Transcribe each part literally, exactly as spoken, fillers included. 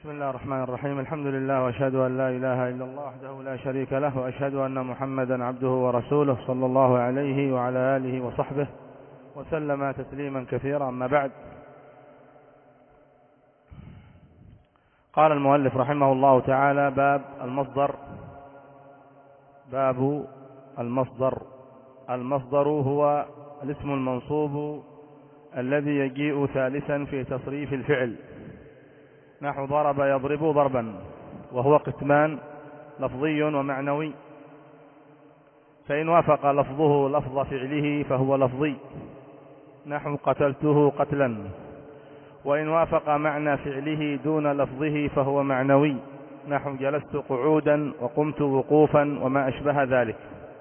بسم الله الرحمن الرحيم. الحمد لله وأشهد أن لا إله إلا الله وحده لا شريك له، وأشهد أن محمدا عبده ورسوله صلى الله عليه وعلى آله وصحبه وسلم تسليما كثيرا. أما بعد، قال المؤلف رحمه الله تعالى: باب المصدر. باب المصدر. المصدر هو الاسم المنصوب الذي يجيء ثالثا في تصريف الفعل، نحو ضرب يضرب ضربا، وهو قسمان: لفظي ومعنوي. فإن وافق لفظه لفظ فعله فهو لفظي، نحو قتلته قتلا. وإن وافق معنى فعله دون لفظه فهو معنوي، نحو جلست قعودا وقمت وقوفا وما أشبه ذلك.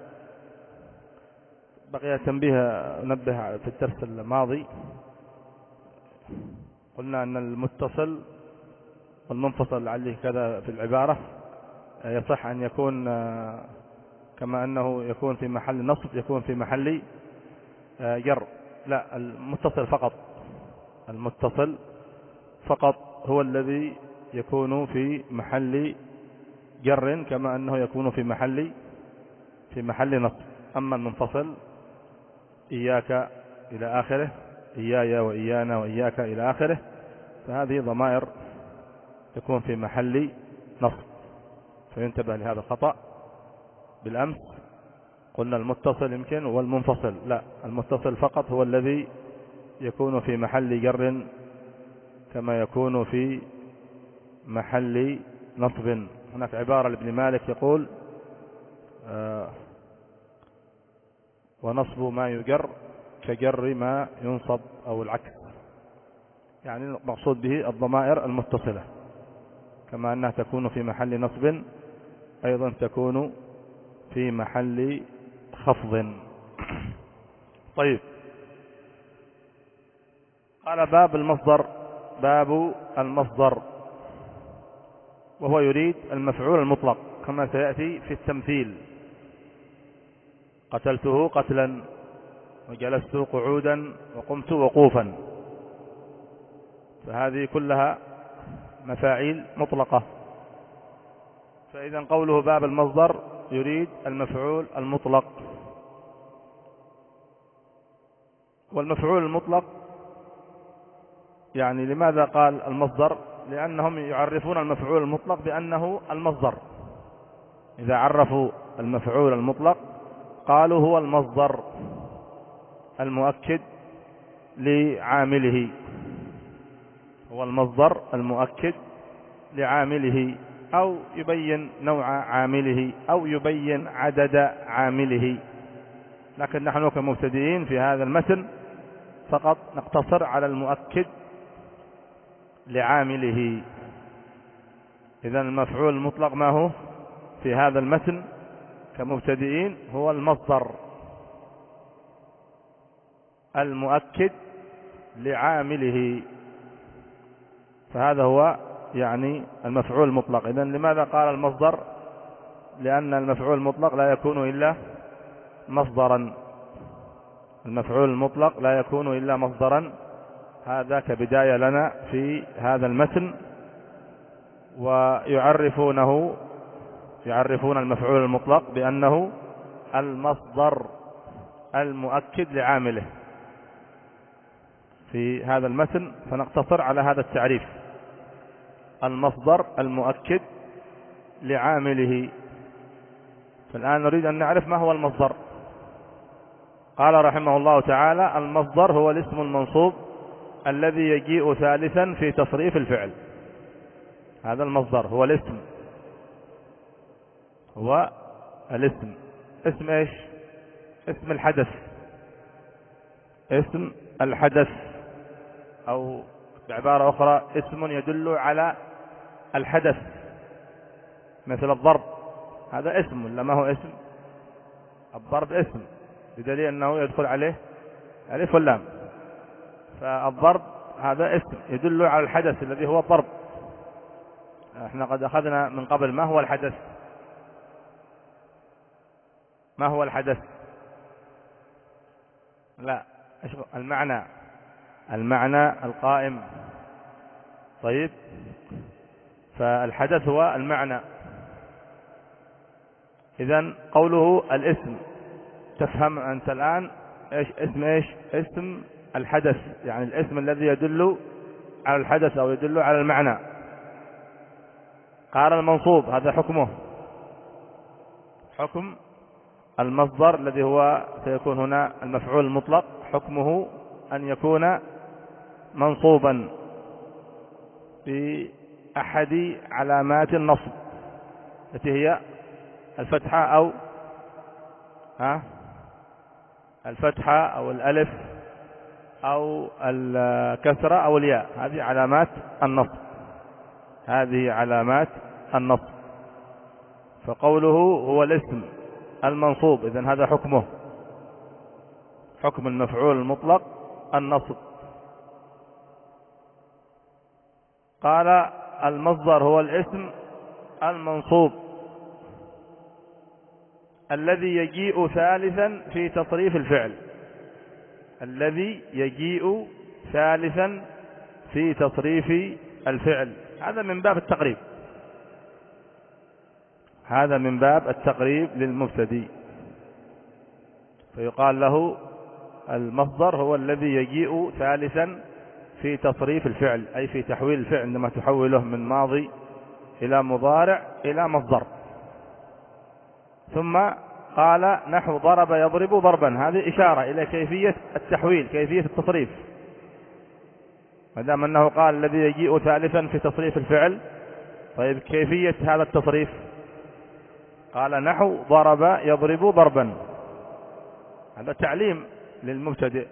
بقي تنبيه نبه في الدرس الماضي، قلنا أن المتصل والمنفصل عليه كذا في العبارة يصح أن يكون كما أنه يكون في محل نصب يكون في محل جر. لا، المتصل فقط المتصل فقط هو الذي يكون في محل جر، كما أنه يكون في محل في محل نصب. أما المنفصل إياك إلى آخره، إياي وإيانا وإياك إلى آخره، فهذه ضمائر تكون في محل نصب، فينتبه لهذا الخطأ. بالأمس قلنا المتصل يمكن والمنفصل لا، المتصل فقط هو الذي يكون في محل جر كما يكون في محل نصب. هناك عبارة لابن مالك يقول: آه ونصب ما يجر كجر ما ينصب، أو العكس، يعني المقصود به الضمائر المتصلة، كما أنها تكون في محل نصب أيضا تكون في محل خفض. طيب، قال: باب المصدر. باب المصدر، وهو يريد المفعول المطلق كما سيأتي في التمثيل: قتلته قتلا، وجلست قعودا، وقمت وقوفا. فهذه كلها مفاعيل مطلقة. فإذا قوله باب المصدر يريد المفعول المطلق. والمفعول المطلق يعني لماذا قال المصدر؟ لأنهم يعرفون المفعول المطلق بأنه المصدر. إذا عرفوا المفعول المطلق قالوا هو المصدر المؤكد لعامله، هو المصدر المؤكد لعامله، أو يبين نوع عامله، أو يبين عدد عامله. لكن نحن كمبتدئين في هذا المتن فقط نقتصر على المؤكد لعامله. إذن المفعول المطلق ما هو في هذا المتن كمبتدئين؟ هو المصدر المؤكد لعامله، فهذا هو يعني المفعول المطلق. إذن لماذا قال المصدر؟ لأن المفعول المطلق لا يكون إلا مصدرا. المفعول المطلق لا يكون إلا مصدرا. هذا كبداية لنا في هذا المتن. ويعرفونه يعرفون المفعول المطلق بأنه المصدر المؤكد لعامله في هذا المتن، فنقتصر على هذا التعريف: المصدر المؤكد لعامله. فالآن نريد أن نعرف ما هو المصدر. قال رحمه الله تعالى: المصدر هو الاسم المنصوب الذي يجيء ثالثا في تصريف الفعل. هذا المصدر هو الاسم، هو الاسم. اسم ايش؟ اسم الحدث، اسم الحدث، أو بعبارة أخرى اسم يدل على الحدث، مثل الضرب، هذا اسم ولا ما هو اسم؟ الضرب اسم، بدليل أنه يدخل عليه ألف واللام. فالضرب هذا اسم يدل على الحدث الذي هو الضرب. احنا قد أخذنا من قبل ما هو الحدث. ما هو الحدث؟ لا، المعنى المعنى القائم. طيب، فالحدث هو المعنى. إذن قوله الاسم، تفهم أنت الآن إيش اسم إيش اسم الحدث، يعني الاسم الذي يدل على الحدث أو يدل على المعنى. قال المنصوب هذا حكمه حكم المصدر الذي هو سيكون هنا المفعول المطلق، حكمه أن يكون منصوبا بأحد علامات النصب التي هي الفتحة أو ها الفتحة أو الألف أو الكسرة أو الياء، هذه علامات النصب، هذه علامات النصب. فقوله هو الاسم المنصوب، إذن هذا حكمه حكم المفعول المطلق النصب. قال المصدر هو الاسم المنصوب الذي يجيء ثالثا في تصريف الفعل، الذي يجيء ثالثا في تصريف الفعل. هذا من باب التقريب، هذا من باب التقريب للمبتدئ، فيقال له المصدر هو الذي يجيء ثالثا في تصريف الفعل، أي في تحويل الفعل عندما تحوله من ماضي إلى مضارع إلى مصدر. ثم قال نحو ضرب يضرب ضربا، هذه إشارة إلى كيفية التحويل، كيفية التصريف. ما دام أنه قال الذي يجيء ثالثا في تصريف الفعل، طيب كيفية هذا التصريف؟ قال نحو ضرب يضرب ضربا، هذا تعليم للمبتدئ،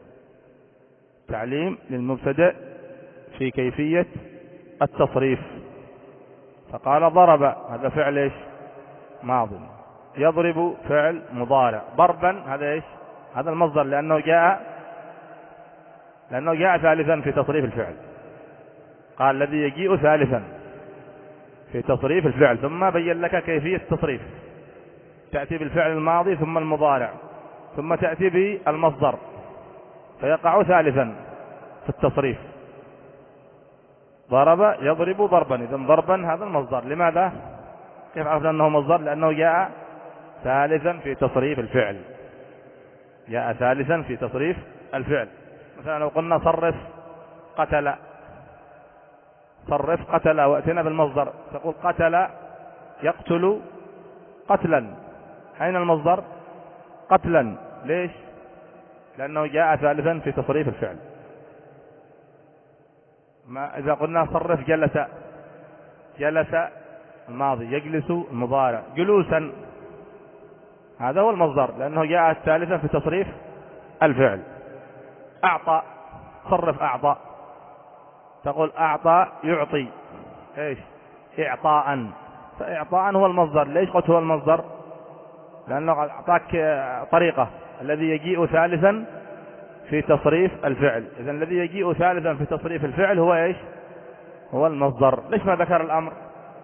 تعليم للمبتدئ في كيفية التصريف. فقال ضرب هذا فعل ايش؟ ماضي، يضرب فعل مضارع، ضربا هذا ايش؟ هذا المصدر، لأنه جاء لأنه جاء ثالثا في تصريف الفعل. قال الذي يجيء ثالثا في تصريف الفعل، ثم بين لك كيفية التصريف، تأتي بالفعل الماضي ثم المضارع ثم تأتي بالمصدر فيقع ثالثا في التصريف. ضرب يضرب ضربا، إذن ضربا هذا المصدر. لماذا؟ كيف عرفنا أنه مصدر؟ لأنه جاء ثالثا في تصريف الفعل، جاء ثالثا في تصريف الفعل. مثلا لو قلنا صرف قتل، صرف قتل وأتينا بالمصدر، تقول قتل يقتل قتلا، أين المصدر؟ قتلا. ليش؟ لأنه جاء ثالثا في تصريف الفعل. ما إذا قلنا صرف جلس، جلس الماضي، يجلس المضارع، جلوسا هذا هو المصدر لأنه جاء ثالثا في تصريف الفعل. أعطى، صرف أعطى، تقول أعطى يعطي إيش؟ إعطاء، فإعطاء هو المصدر. ليش قلت هو المصدر؟ لأنه أعطاك طريقة، الذي يجيء ثالثا في تصريف الفعل. إذن الذي يجيء ثالثا في تصريف الفعل هو إيش؟ هو المصدر. ليش ما ذكر الأمر؟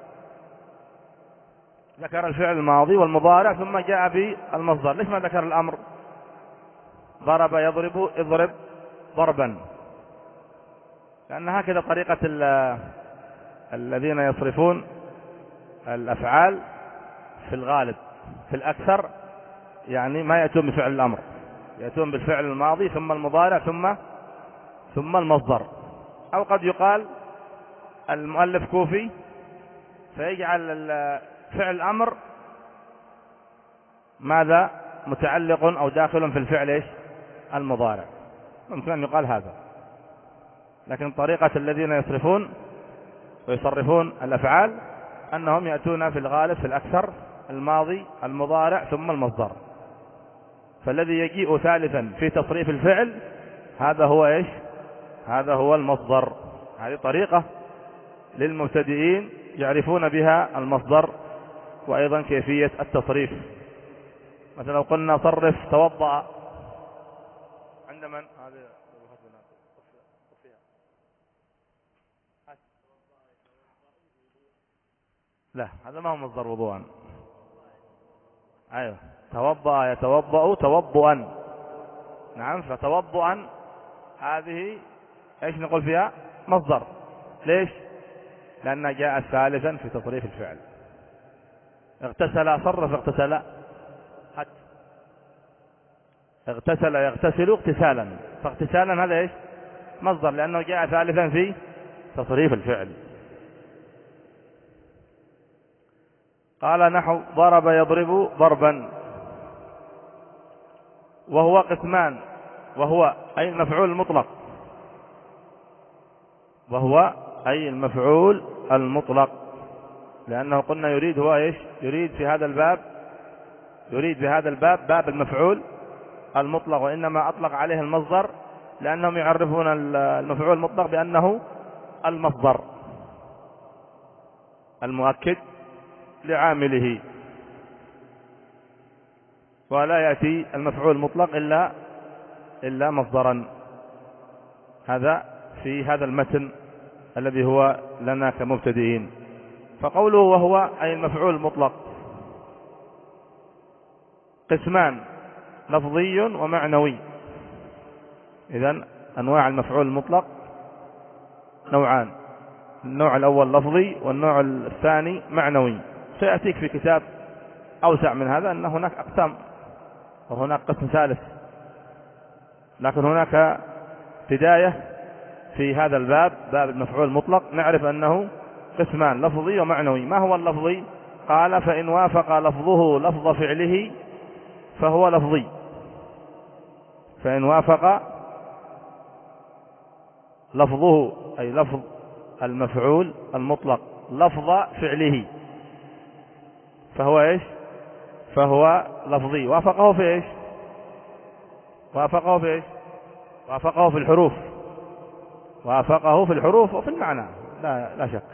ذكر الفعل الماضي والمضارع ثم جاء بالمصدر. ليش ما ذكر الأمر؟ ضرب يضرب اضرب ضربا، لأن هكذا طريقة الذين يصرفون الأفعال في الغالب. في الأكثر يعني ما يأتون بفعل الأمر، يأتون بالفعل الماضي ثم المضارع ثم ثم المصدر. أو قد يقال المؤلف كوفي فيجعل فعل الأمر ماذا؟ متعلق أو داخل في الفعل إيش؟ المضارع، ممكن أن يقال هذا. لكن طريقة الذين يصرفون ويصرفون الأفعال أنهم يأتون في الغالب في الأكثر الماضي المضارع ثم المصدر. فالذي يجيء ثالثا في تصريف الفعل هذا هو إيش؟ هذا هو المصدر. هذه طريقة للمبتدئين يعرفون بها المصدر وأيضا كيفية التصريف. مثلا لو قلنا صرف توضأ، عند من؟ لا، هذا ما هو مصدر وضوءا. أيوه، توضأ يتوضأ توضؤا، نعم. فتوضؤا هذه ايش نقول فيها؟ مصدر. ليش؟ لأنها جاءت ثالثا في تصريف الفعل. اغتسل صرف اغتسل، اغتسل يغتسل اغتسالا، فاغتسالا هذا ايش؟ مصدر، لأنه جاء ثالثا في تصريف الفعل. قال نحو ضرب يضرب ضربا، وهو قسمان، وهو أي المفعول المطلق، وهو أي المفعول المطلق، لأنه قلنا يريد هو ايش؟ يريد في هذا الباب، يريد في هذا الباب باب المفعول المطلق، وإنما أطلق عليه المصدر لأنهم يعرفون المفعول المطلق بأنه المصدر المؤكد لعامله، ولا يأتي المفعول المطلق إلا إلا مصدرا. هذا في هذا المتن الذي هو لنا كمبتدئين. فقوله وهو أي المفعول المطلق قسمان، لفظي ومعنوي. إذن أنواع المفعول المطلق نوعان، النوع الأول لفظي والنوع الثاني معنوي. سيأتيك في كتاب أوسع من هذا أن هناك أقسام وهناك قسم ثالث، لكن هناك بداية في هذا الباب، باب المفعول المطلق، نعرف أنه قسمان لفظي ومعنوي. ما هو اللفظي؟ قال فإن وافق لفظه لفظ فعله فهو لفظي. فإن وافق لفظه أي لفظ المفعول المطلق لفظ فعله فهو إيش؟ فهو لفظي. وافقه في إيش؟ وافقه في إيش؟ وافقه في الحروف، وافقه في الحروف وفي المعنى، لا, لا شك.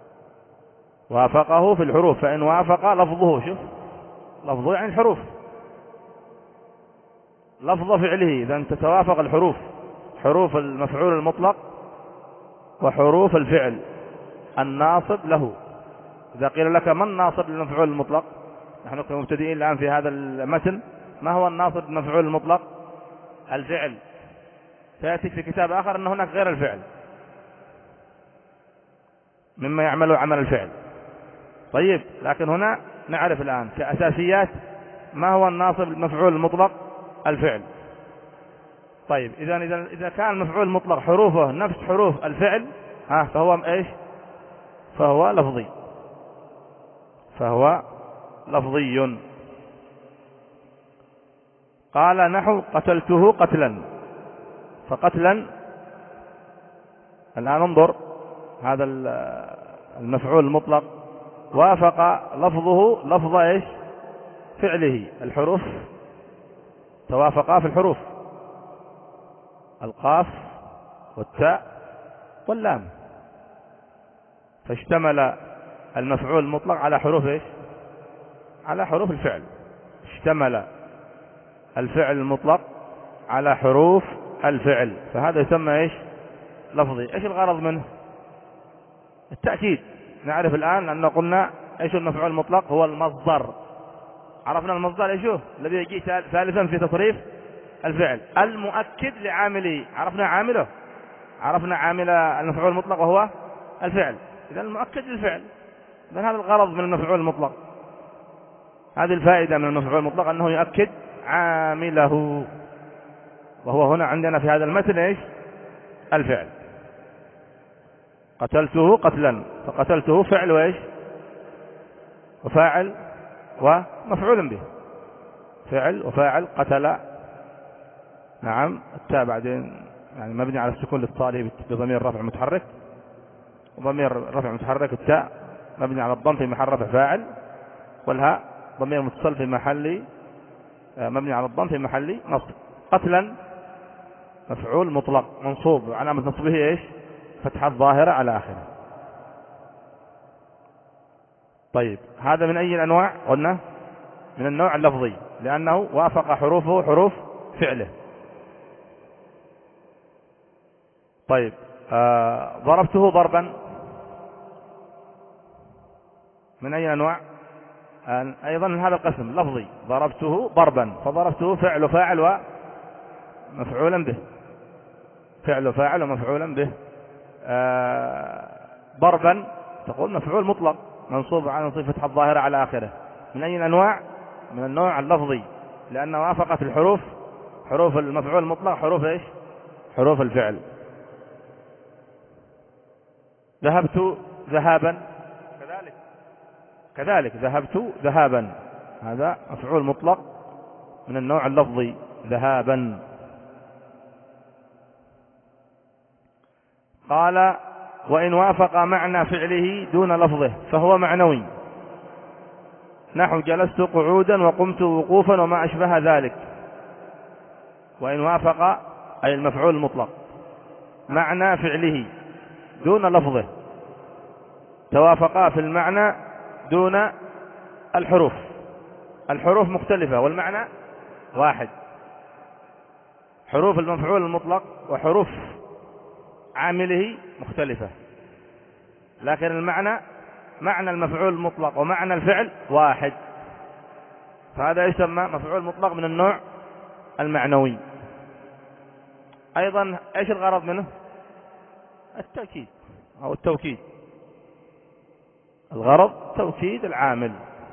وافقه في الحروف، فإن وافق لفظه، شوف لفظه يعني الحروف، لفظ فعله، إذا تتوافق الحروف، حروف المفعول المطلق وحروف الفعل الناصب له. إذا قيل لك ما الناصب للمفعول المطلق، نحن كمبتدئين الآن في هذا المتن، ما هو الناصب للمفعول المطلق؟ الفعل. سيأتي في كتاب آخر أن هناك غير الفعل مما يعمل عمل الفعل. طيب، لكن هنا نعرف الآن كأساسيات ما هو الناصب للمفعول المطلق؟ الفعل. طيب، إذا إذا إذا كان المفعول المطلق حروفه نفس حروف الفعل، ها فهو إيش؟ فهو لفظي، فهو لفظي. قال نحو قتلته قتلا، فقتلا الآن انظر، هذا المفعول المطلق وافق لفظه لفظ إيش؟ فعله، الحروف توافقا في الحروف، القاف والتاء واللام، فاشتمل المفعول المطلق على حروف إيش؟ على حروف الفعل. اشتمل الفعل المطلق على حروف الفعل، فهذا يسمى إيش؟ لفظي. إيش الغرض منه؟ التأكيد. نعرف الآن أنه قلنا إيش المفعول المطلق؟ هو المصدر. عرفنا المصدر إيش هو؟ الذي يجي ثالثا في تصريف الفعل، المؤكد لعامله. عرفنا عامله، عرفنا عامل المفعول المطلق وهو الفعل، إذا المؤكد للفعل. إذن هذا الغرض من المفعول المطلق، هذه الفائدة من المفعول المطلق، أنه يؤكد عامله، وهو هنا عندنا في هذا المثل إيش؟ الفعل. قتلته قتلا، فقتلته فعل وإيش؟ وفاعل ومفعول به، فعل وفاعل. قتل، نعم، التاء بعدين يعني مبني على السكون للصالح بضمير رفع متحرك، وضمير رفع متحرك التاء مبني على الضم في محل رفع فاعل، والهاء ضمير متصل في محل مبني على الضم في محل نصب. قتلا مفعول مطلق منصوب، وعلامة نصبه ايش؟ فتحة ظاهرة على آخره. طيب، هذا من أي الأنواع؟ قلنا من النوع اللفظي، لأنه وافق حروفه حروف فعله. طيب، آه ضربته ضربا من أي أنواع؟ آه أيضا من هذا القسم، لفظي. ضربته ضربا، فضربته فعل وفاعل ومفعولا به، فعل وفاعل ومفعولا به. آه ضربا تقول مفعول مطلق منصوب على صفة الظاهرة على آخره. من أي الأنواع؟ من النوع اللفظي، لأنه وافقت الحروف، حروف المفعول المطلق حروف إيش؟ حروف الفعل. ذهبت ذهابا، كذلك كذلك ذهبت ذهابا، هذا مفعول مطلق من النوع اللفظي، ذهابا. قال وإن وافق معنى فعله دون لفظه فهو معنوي، نحو جلست قعودا وقمت وقوفا وما أشبه ذلك. وإن وافق أي المفعول المطلق معنى فعله دون لفظه، توافقا في المعنى دون الحروف، الحروف مختلفة والمعنى واحد. حروف المفعول المطلق وحروف عامله مختلفة، لكن المعنى، معنى المفعول المطلق ومعنى الفعل واحد، فهذا يسمى مفعول مطلق من النوع المعنوي. أيضا إيش الغرض منه؟ التأكيد أو التوكيد، الغرض توكيد العامل،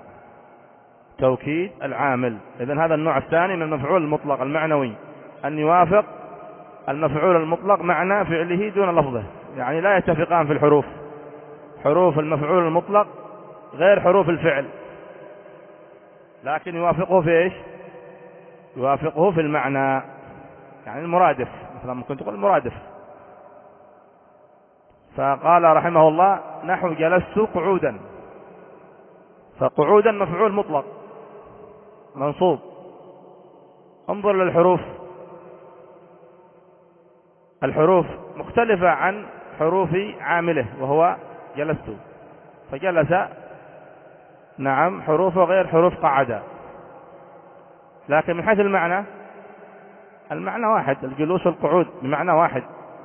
توكيد العامل. إذن هذا النوع الثاني من المفعول المطلق المعنوي، أن يوافق المفعول المطلق معنى فعله دون لفظه، يعني لا يتفقان في الحروف، حروف المفعول المطلق غير حروف الفعل، لكن يوافقه في إيش؟ يوافقه في المعنى، يعني المرادف، مثلا ممكن تقول المرادف. فقال رحمه الله نحو جلست قعودا، فقعودا مفعول مطلق منصوب، انظر للحروف، الحروف مختلفة عن حروف عامله وهو جلست، فجلس نعم حروفه غير حروف قعد، لكن من حيث المعنى المعنى واحد، الجلوس والقعود بمعنى واحد.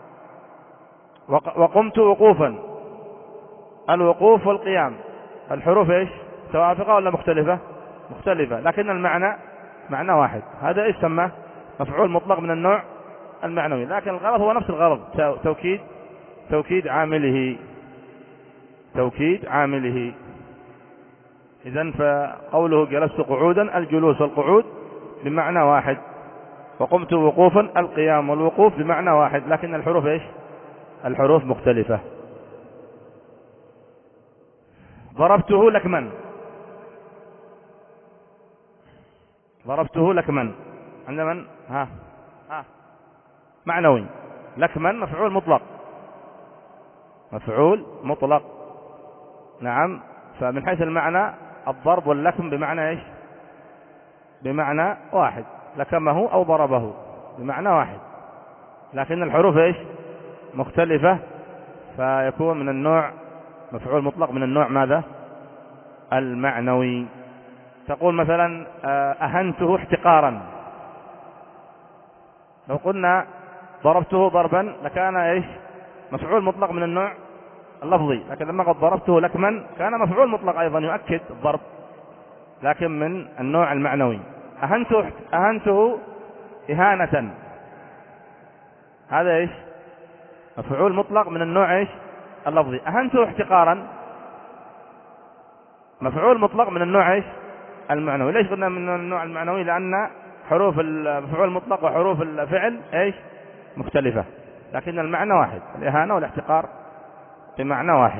وقمت وقوفا، الوقوف والقيام، الحروف ايش؟ توافقة ولا مختلفة؟ مختلفة، لكن المعنى معنى واحد، هذا يسمى مفعول مطلق من النوع المعنوي، لكن الغرض هو نفس الغرض، توكيد توكيد عامله، توكيد عامله. إذن فقوله جلست قعودا، الجلوس والقعود بمعنى واحد، وقمت وقوفا، القيام والوقوف بمعنى واحد، لكن الحروف ايش؟ الحروف مختلفة. ضربته لكما، ضربته لكما عند من؟ ها ها معنوي، لكما مفعول مطلق، مفعول مطلق نعم. فمن حيث المعنى الضرب واللكم بمعنى ايش؟ بمعنى واحد، لكمه او ضربه بمعنى واحد، لكن الحروف ايش؟ مختلفة، فيكون من النوع مفعول مطلق من النوع ماذا؟ المعنوي. تقول مثلا أهنته احتقارا، لو قلنا ضربته ضربا لكان ايش؟ مفعول مطلق من النوع اللفظي، لكن لما قد ضربته لكما كان مفعول مطلق أيضا يؤكد الضرب، لكن من النوع المعنوي. أهنته أهنته إهانة، هذا ايش؟ مفعول مطلق من النوع ايش؟ اللفظي. أهنته احتقارا مفعول مطلق من النوع ايش؟ المعنوي. ليش قلنا من النوع المعنوي؟ لأن حروف المفعول المطلق وحروف الفعل ايش؟ مختلفة، لكن المعنى واحد، الإهانة والاحتقار بمعنى واحد.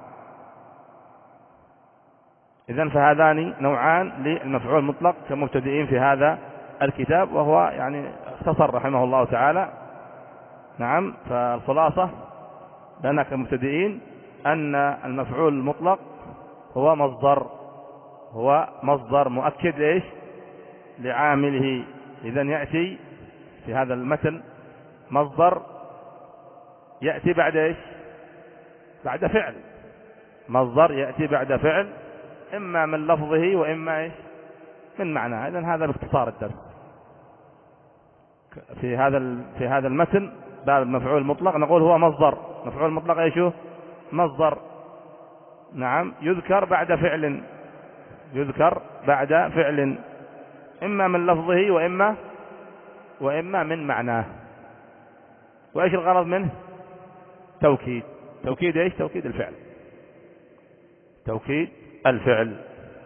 إذن فهذان نوعان للمفعول المطلق كمبتدئين في هذا الكتاب، وهو يعني اختصر رحمه الله تعالى. نعم، فالخلاصة لنا كمبتدئين أن المفعول المطلق هو مصدر، هو مصدر مؤكد لإيش؟ لعامله. إذن يأتي في هذا المتن مصدر يأتي بعد إيش؟ بعد فعل، مصدر يأتي بعد فعل، إما من لفظه وإما إيش؟ من معناه. إذن هذا باختصار الدرس في هذا في هذا المتن. باب المفعول المطلق نقول هو مصدر، مفعول مطلق ايش هو؟ مصدر نعم، يذكر بعد فعل، يذكر بعد فعل، إما من لفظه وإما وإما من معناه. وإيش الغرض منه؟ توكيد، توكيد ايش؟ توكيد الفعل. توكيد الفعل.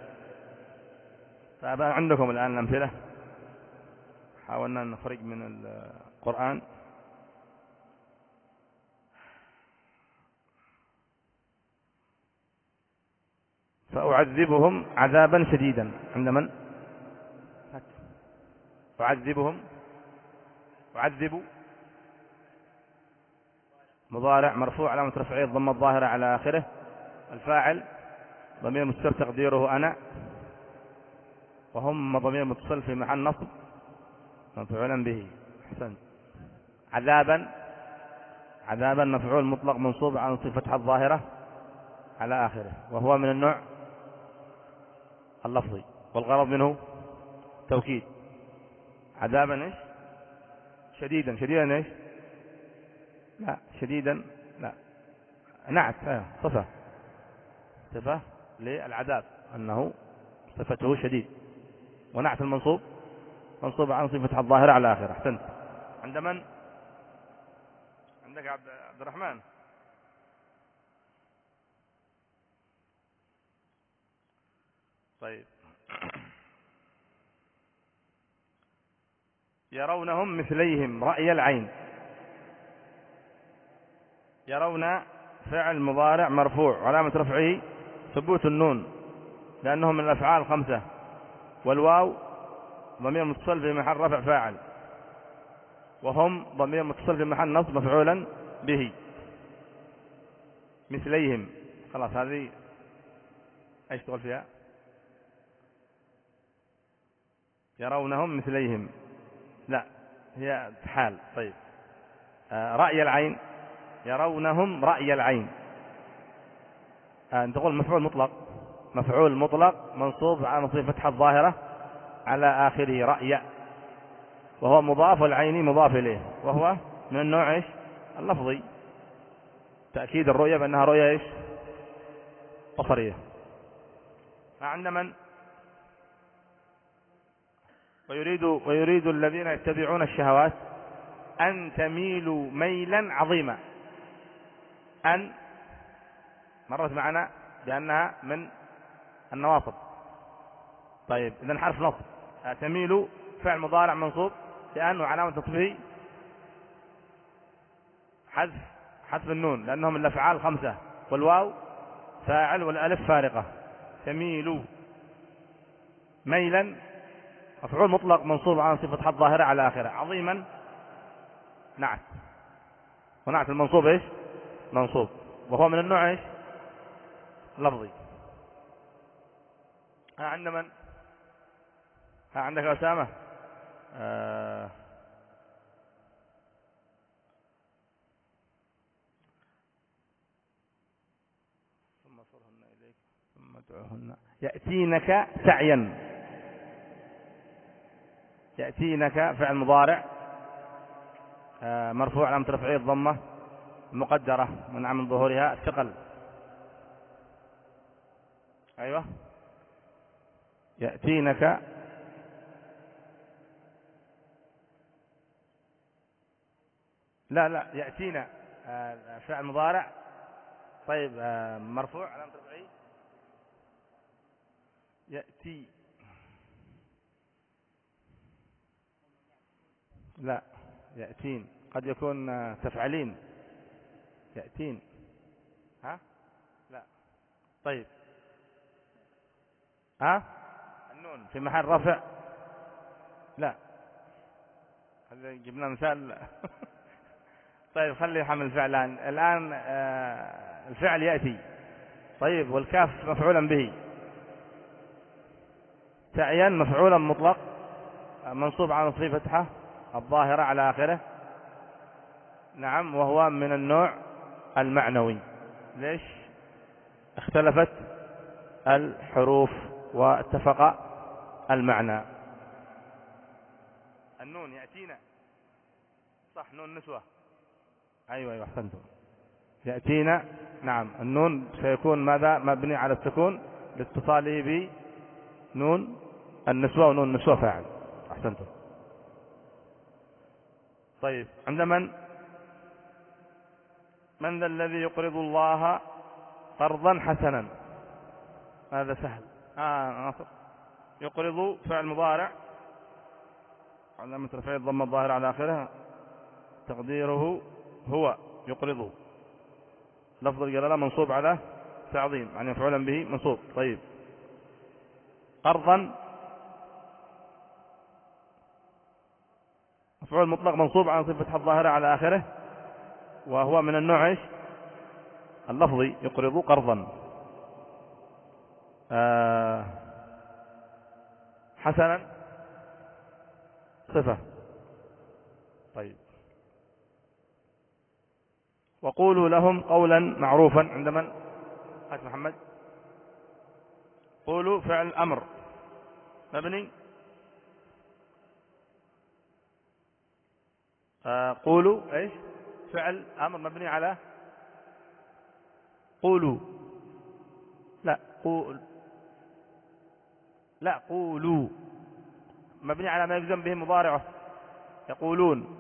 طيب عندكم الآن الأمثلة، حاولنا أن نخرج من القرآن. فأعذبهم عذابا شديدا. عند من؟ أعذبهم، أعذب مضارع مرفوع علامة رفعه الضمة الظاهرة على آخره. الفاعل ضمير مستتر تقديره أنا، وهم ضمير متصل في محل نصب مفعولا به. أحسنت. عذابا، عذابا مفعول مطلق منصوب على صفة الظاهرة على آخره، وهو من النوع اللفظي، والغرض منه توكيد. عذابا ايش؟ شديدا. شديدا ايش؟ لا شديدا لا، نعت صفة، صفة للعذاب أنه صفته شديد، ونعت المنصوب منصوب عن صفة الظاهرة على آخره. أحسنت. عند من؟ عندك عبد الرحمن. طيب. يرونهم مثليهم رأي العين. يرون فعل مضارع مرفوع علامة رفعه ثبوت النون لأنه من الأفعال الخمسة، والواو ضمير متصل في محل رفع فاعل، وهم ضمير متصل في محل نصب مفعولا به. مثليهم خلاص، هذه ايش تقول فيها؟ يرونهم مثليهم، لا هي حال. طيب. آه رأي العين. يرونهم رأي العين. آه تقول مفعول مطلق، مفعول مطلق منصوب على صفة فتحة الظاهرة على آخره رأي، وهو مضاف والعين مضاف إليه، وهو من النوع ايش؟ اللفظي، تأكيد الرؤية بأنها رؤية ايش؟ بصرية. عند من؟ ويريد, ويريد الذين يتبعون الشهوات أن تميلوا ميلا عظيما. أن مرت معنا بأنها من النواصب. طيب إذن حرف نصب. تميلوا فعل مضارع منصوب لأن وعلامة نصبه حذف حذف النون لأنه من الأفعال خمسة، والواو فاعل والألف فارقة. تميلوا ميلا مفعول مطلق منصوب على صفة الظاهرة على آخره. عظيما نعت، ونعت المنصوب ايش؟ منصوب، وهو من النوع ايش؟ لفظي. ها عند من؟ ها عندك أسامة؟ آه ثم صرهن إليك ثم ادعوهن يأتينك سعيا. يأتينك فعل مضارع آه مرفوع علامة رفعه الضمة مقدرة منع من ظهورها الثقل. أيوة. يأتينك لا لا يأتينا آه فعل مضارع. طيب آه مرفوع علامة رفعه يأتي. لا يأتين قد يكون آه تفعلين. يأتين. ها لا. طيب. ها النون في محل رفع. لا هذا جبنا مثال. طيب خلي حمل فعلان الآن. آه الفعل يأتي. طيب والكاف مفعولا به. سعيا مفعولا مطلق منصوب على صفة فتحة الظاهرة على آخره. نعم وهو من النوع المعنوي. ليش؟ اختلفت الحروف واتفق المعنى. النون يأتينا صح، نون نسوة. أيوة أيوة أحسنتم. يأتينا نعم النون سيكون ماذا؟ مبني على السكون لاتصاله بنون النسوة، ونون النسوة فاعل. أحسنتم. طيب عند من؟ من ذا الذي يقرض الله قرضا حسنا؟ هذا سهل. آه ناصر. يقرض فعل مضارع علامة رفعه الضمة الظاهرة على آخره تقديره هو يقرض. لفظ الجلالة منصوب على تعظيم يعني مفعولا به منصوب. طيب قرضا مفعول مطلق منصوب على صفة الظاهرة على آخره وهو من النوع ايش؟ اللفظي يقرض قرضا. آه حسنا صفة. طيب وقولوا لهم قولا معروفا عند من؟ حاج محمد. قولوا فعل أمر مبني. آه قولوا ايش؟ فعل أمر مبني على قولوا. لا قول لا قولوا مبني على ما يجزم به مضارعه. يقولون.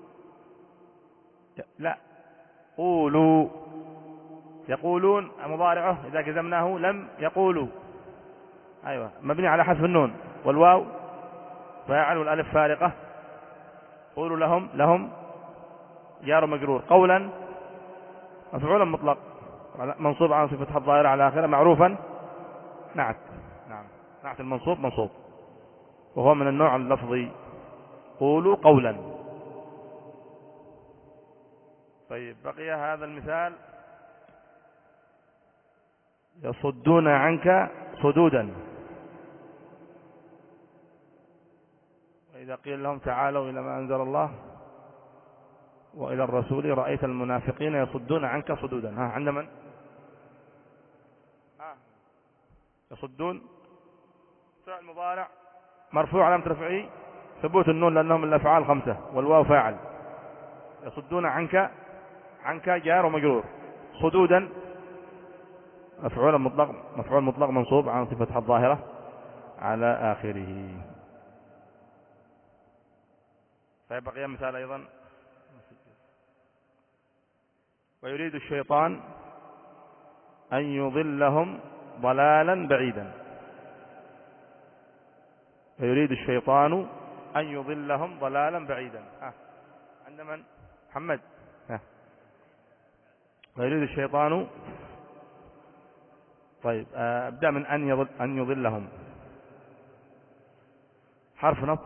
لا قولوا. يقولون مضارعه إذا جزمناه لم يقولوا. أيوة مبني على حذف النون والواو فاعل والألف فارقة. قولوا لهم لهم جار مجرور. قولا مفعولا مطلق منصوب على صفة الظاهرة على آخره معروفا نعت. نعم نعت المنصوب منصوب وهو من النوع اللفظي. قولوا قولا. طيب بقي هذا المثال يصدون عنك صدودا وإذا قيل لهم تعالوا إلى ما أنزل الله وإلى الرسول رأيت المنافقين يصدون عنك صدودا. ها عند من؟ ها يصدون فعل مضارع مرفوع علامة رفعه ثبوت النون لأنهم الأفعال خمسة والواو فاعل. يصدون عنك عنك جار ومجرور. صدودا مفعول مطلق مفعول مطلق منصوب على صفة الظاهرة على آخره. طيب بقي مثال أيضا. ويريد الشيطان أن يضلهم ضلالا بعيدا. ويريد الشيطان أن يضلهم ضلالا بعيدا. ها عند من؟ محمد. ها ويريد الشيطان. طيب أبدأ من أن يضل أن يضلهم حرف نصب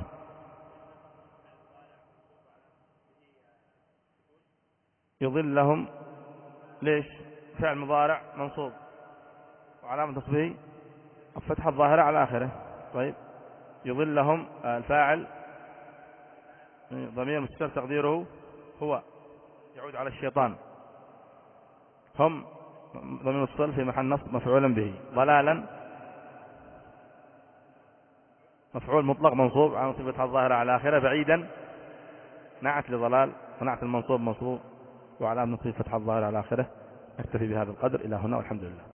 يضلهم ليش؟ فعل مضارع منصوب وعلامة نصبه الفتحة الظاهرة على آخره. طيب يضلهم الفاعل ضمير مستتر تقديره هو يعود على الشيطان. هم ضمير الصل في محل نصب مفعولا به. ضلالا مفعول مطلق منصوب على صفة الظاهرة على آخره. بعيدا نعت لضلال ونعت المنصوب منصوب وعلامة نصب فتح الظاهرة على آخره. نكتفي بهذا القدر إلى هنا والحمد لله.